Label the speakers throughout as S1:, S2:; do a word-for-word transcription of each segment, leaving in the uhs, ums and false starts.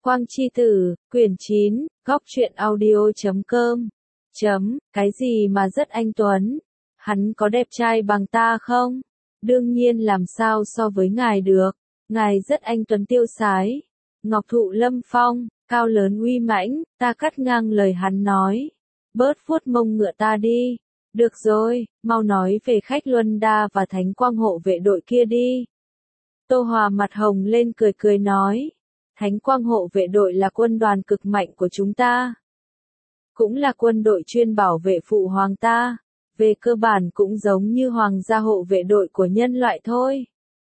S1: Quang Chi Tử, quyển chín, góc truyện audio chấm com. Chấm, cái gì mà rất anh tuấn? Hắn có đẹp trai bằng ta không? Đương nhiên làm sao so với ngài được, ngài rất anh tuấn tiêu sái. Ngọc thụ lâm phong, cao lớn uy mãnh, ta cắt ngang lời hắn nói. Bớt vuốt mông ngựa ta đi. Được rồi, mau nói về khách Luân Đa và Thánh Quang hộ vệ đội kia đi. Tô Hòa mặt hồng lên cười cười nói. Thánh Quang hộ vệ đội là quân đoàn cực mạnh của chúng ta. Cũng là quân đội chuyên bảo vệ phụ hoàng ta. Về cơ bản cũng giống như hoàng gia hộ vệ đội của nhân loại thôi.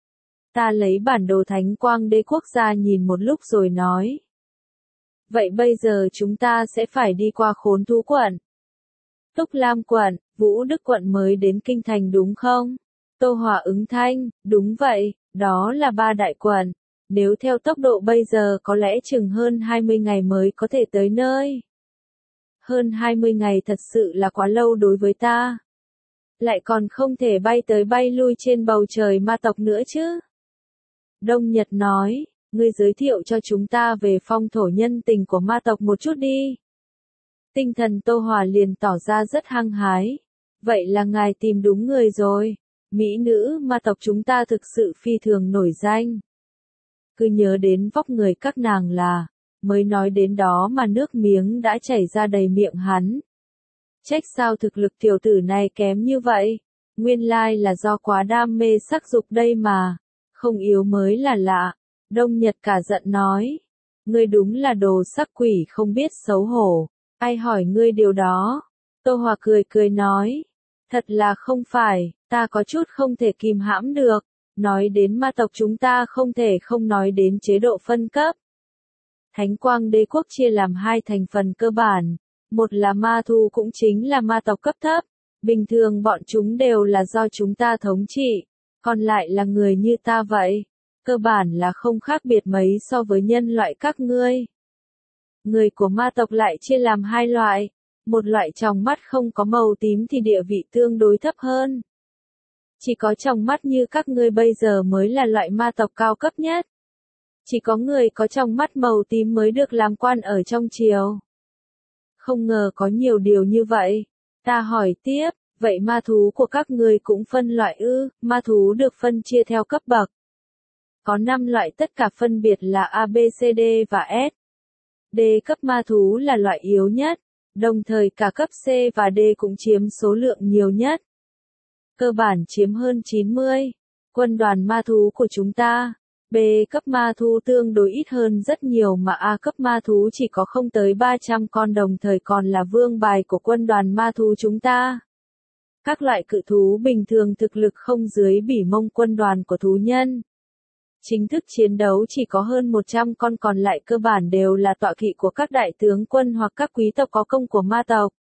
S1: Ta lấy bản đồ Thánh Quang Đế quốc gia nhìn một lúc rồi nói. Vậy bây giờ chúng ta sẽ phải đi qua Khốn Thú quận, Túc Lam quận, Vũ Đức quận mới đến kinh thành đúng không? Tô Hòa ứng thanh, đúng vậy, đó là ba đại quận. Nếu theo tốc độ bây giờ có lẽ chừng hơn hai mươi ngày mới có thể tới nơi. Hơn hai mươi ngày thật sự là quá lâu đối với ta. Lại còn không thể bay tới bay lui trên bầu trời ma tộc nữa chứ. Đông Nhật nói, ngươi giới thiệu cho chúng ta về phong thổ nhân tình của ma tộc một chút đi. Tinh thần Tô Hòa liền tỏ ra rất hăng hái. Vậy là ngài tìm đúng người rồi. Mỹ nữ ma tộc chúng ta thực sự phi thường nổi danh. Cứ nhớ đến vóc người các nàng là, mới nói đến đó mà nước miếng đã chảy ra đầy miệng hắn. Trách sao thực lực tiểu tử này kém như vậy, nguyên lai là do quá đam mê sắc dục đây mà, không yếu mới là lạ. Đông Nhật cả giận nói, ngươi đúng là đồ sắc quỷ không biết xấu hổ, ai hỏi ngươi điều đó? Tô Hòa cười cười nói, thật là không phải, ta có chút không thể kìm hãm được. Nói đến ma tộc chúng ta không thể không nói đến chế độ phân cấp. Thánh Quang Đế quốc chia làm hai thành phần cơ bản, một là ma thú cũng chính là ma tộc cấp thấp, bình thường bọn chúng đều là do chúng ta thống trị, còn lại là người như ta vậy, cơ bản là không khác biệt mấy so với nhân loại các ngươi. Người của ma tộc lại chia làm hai loại, một loại tròng mắt không có màu tím thì địa vị tương đối thấp hơn. Chỉ có tròng mắt như các ngươi bây giờ mới là loại ma tộc cao cấp nhất. Chỉ có người có tròng mắt màu tím mới được làm quan ở trong triều. Không ngờ có nhiều điều như vậy. Ta hỏi tiếp, vậy ma thú của các ngươi cũng phân loại ư? Ma thú được phân chia theo cấp bậc. Có năm loại tất cả phân biệt là A, B, C, D và S. D cấp ma thú là loại yếu nhất, đồng thời cả cấp C và D cũng chiếm số lượng nhiều nhất. Cơ bản chiếm hơn chín mươi. Quân đoàn ma thú của chúng ta, B cấp ma thú tương đối ít hơn rất nhiều mà A cấp ma thú chỉ có không tới ba trăm con đồng thời còn là vương bài của quân đoàn ma thú chúng ta. Các loại cự thú bình thường thực lực không dưới bỉ mông quân đoàn của thú nhân. Chính thức chiến đấu chỉ có hơn một trăm con còn lại cơ bản đều là tọa kỵ của các đại tướng quân hoặc các quý tộc có công của ma tộc.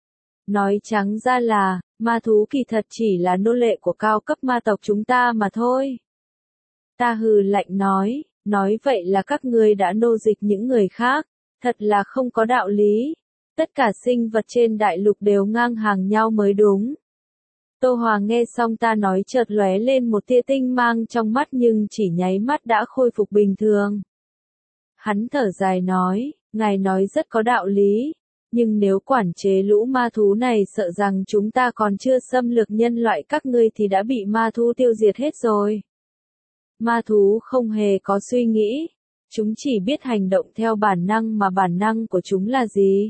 S1: Nói trắng ra là, ma thú kỳ thật chỉ là nô lệ của cao cấp ma tộc chúng ta mà thôi. Ta hừ lạnh nói, nói vậy là các ngươi đã nô dịch những người khác, thật là không có đạo lý. Tất cả sinh vật trên đại lục đều ngang hàng nhau mới đúng. Tô Hòa nghe xong ta nói chợt lóe lên một tia tinh mang trong mắt nhưng chỉ nháy mắt đã khôi phục bình thường. Hắn thở dài nói, ngài nói rất có đạo lý. Nhưng nếu quản chế lũ ma thú này sợ rằng chúng ta còn chưa xâm lược nhân loại các ngươi thì đã bị ma thú tiêu diệt hết rồi. Ma thú không hề có suy nghĩ. Chúng chỉ biết hành động theo bản năng mà bản năng của chúng là gì?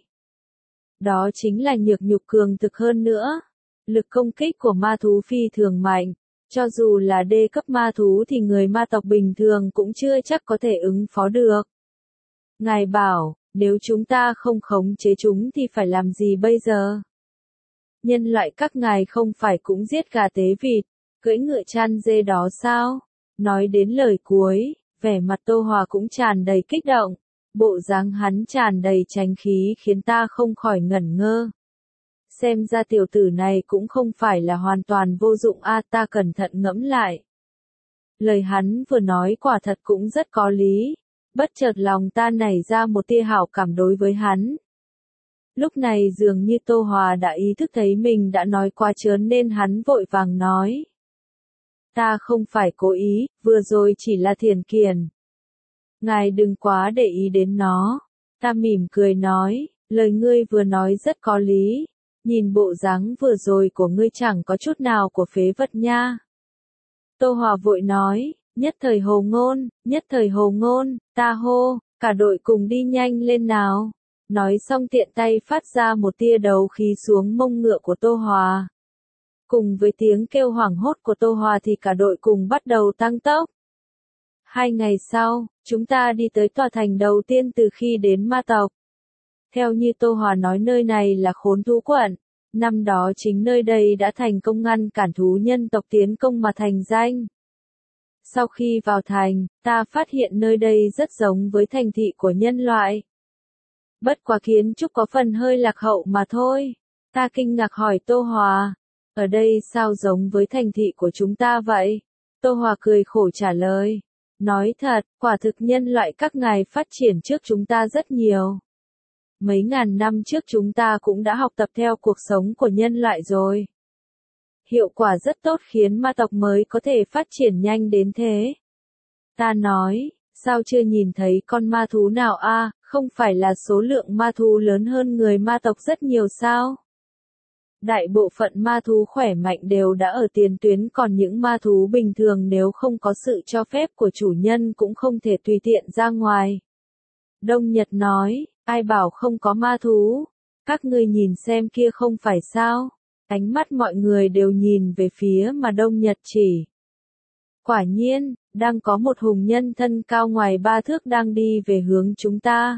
S1: Đó chính là nhược nhục cường thực hơn nữa. Lực công kích của ma thú phi thường mạnh. Cho dù là D cấp ma thú thì người ma tộc bình thường cũng chưa chắc có thể ứng phó được. Ngài bảo, nếu chúng ta không khống chế chúng thì phải làm gì bây giờ? Nhân loại các ngài không phải cũng giết gà tế vịt, cưỡi ngựa chăn dê đó sao? Nói đến lời cuối, vẻ mặt Tô Hòa cũng tràn đầy kích động, bộ dáng hắn tràn đầy tranh khí khiến ta không khỏi ngẩn ngơ. Xem ra tiểu tử này cũng không phải là hoàn toàn vô dụng a, ta cẩn thận ngẫm lại. Lời hắn vừa nói quả thật cũng rất có lý. Bất chợt lòng ta nảy ra một tia hảo cảm đối với hắn. Lúc này dường như Tô Hòa đã ý thức thấy mình đã nói quá trớn nên hắn vội vàng nói. Ta không phải cố ý, vừa rồi chỉ là thiền kiền. Ngài đừng quá để ý đến nó. Ta mỉm cười nói, lời ngươi vừa nói rất có lý. Nhìn bộ dáng vừa rồi của ngươi chẳng có chút nào của phế vật nha. Tô Hòa vội nói, nhất thời hồ ngôn, nhất thời hồ ngôn, ta hô, cả đội cùng đi nhanh lên nào. Nói xong tiện tay phát ra một tia đấu khí xuống mông ngựa của Tô Hòa. Cùng với tiếng kêu hoảng hốt của Tô Hòa thì cả đội cùng bắt đầu tăng tốc. Hai ngày sau, chúng ta đi tới tòa thành đầu tiên từ khi đến ma tộc. Theo như Tô Hòa nói nơi này là Khốn Thú Quận, năm đó chính nơi đây đã thành công ngăn cản thú nhân tộc tiến công mà thành danh. Sau khi vào thành, ta phát hiện nơi đây rất giống với thành thị của nhân loại. Bất quá kiến trúc có phần hơi lạc hậu mà thôi. Ta kinh ngạc hỏi Tô Hòa, ở đây sao giống với thành thị của chúng ta vậy? Tô Hòa cười khổ trả lời, nói thật, quả thực nhân loại các ngài phát triển trước chúng ta rất nhiều. Mấy ngàn năm trước chúng ta cũng đã học tập theo cuộc sống của nhân loại rồi. Hiệu quả rất tốt khiến ma tộc mới có thể phát triển nhanh đến thế. Ta nói, sao chưa nhìn thấy con ma thú nào a? À, không phải là số lượng ma thú lớn hơn người ma tộc rất nhiều sao? Đại bộ phận ma thú khỏe mạnh đều đã ở tiền tuyến, còn những ma thú bình thường nếu không có sự cho phép của chủ nhân cũng không thể tùy tiện ra ngoài. Đông Nhật nói, ai bảo không có ma thú? Các ngươi nhìn xem kia không phải sao? Ánh mắt mọi người đều nhìn về phía mà Đông Nhật chỉ. Quả nhiên, đang có một hùng nhân thân cao ngoài ba thước đang đi về hướng chúng ta.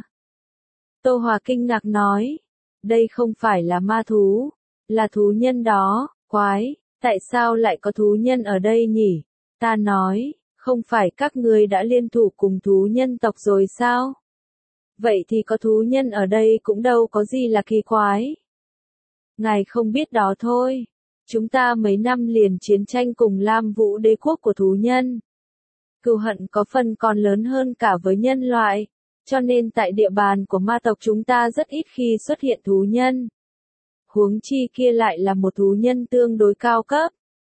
S1: Tô Hòa kinh ngạc nói, đây không phải là ma thú, là thú nhân đó, quái, tại sao lại có thú nhân ở đây nhỉ? Ta nói, không phải các ngươi đã liên thủ cùng thú nhân tộc rồi sao? Vậy thì có thú nhân ở đây cũng đâu có gì là kỳ quái. Ngài không biết đó thôi. Chúng ta mấy năm liền chiến tranh cùng Lam Vũ đế quốc của thú nhân. Cừu hận có phần còn lớn hơn cả với nhân loại, cho nên tại địa bàn của ma tộc chúng ta rất ít khi xuất hiện thú nhân. Huống chi kia lại là một thú nhân tương đối cao cấp.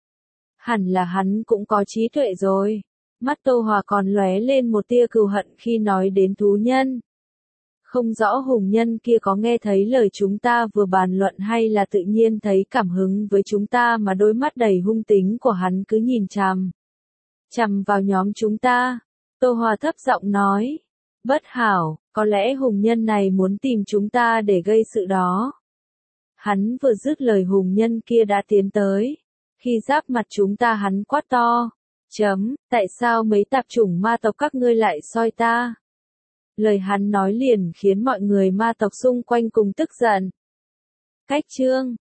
S1: Hẳn là hắn cũng có trí tuệ rồi. Mắt Tô Hòa còn lóe lên một tia cừu hận khi nói đến thú nhân. Không rõ hùng nhân kia có nghe thấy lời chúng ta vừa bàn luận hay là tự nhiên thấy cảm hứng với chúng ta mà đôi mắt đầy hung tính của hắn cứ nhìn chằm. Chằm vào nhóm chúng ta. Tô Hòa thấp giọng nói. Bất hảo, có lẽ hùng nhân này muốn tìm chúng ta để gây sự đó. Hắn vừa dứt lời hùng nhân kia đã tiến tới. Khi giáp mặt chúng ta hắn quát to. Chấm, tại sao mấy tạp chủng ma tộc các ngươi lại soi ta? Lời hắn nói liền khiến mọi người ma tộc xung quanh cùng tức giận. Cách chương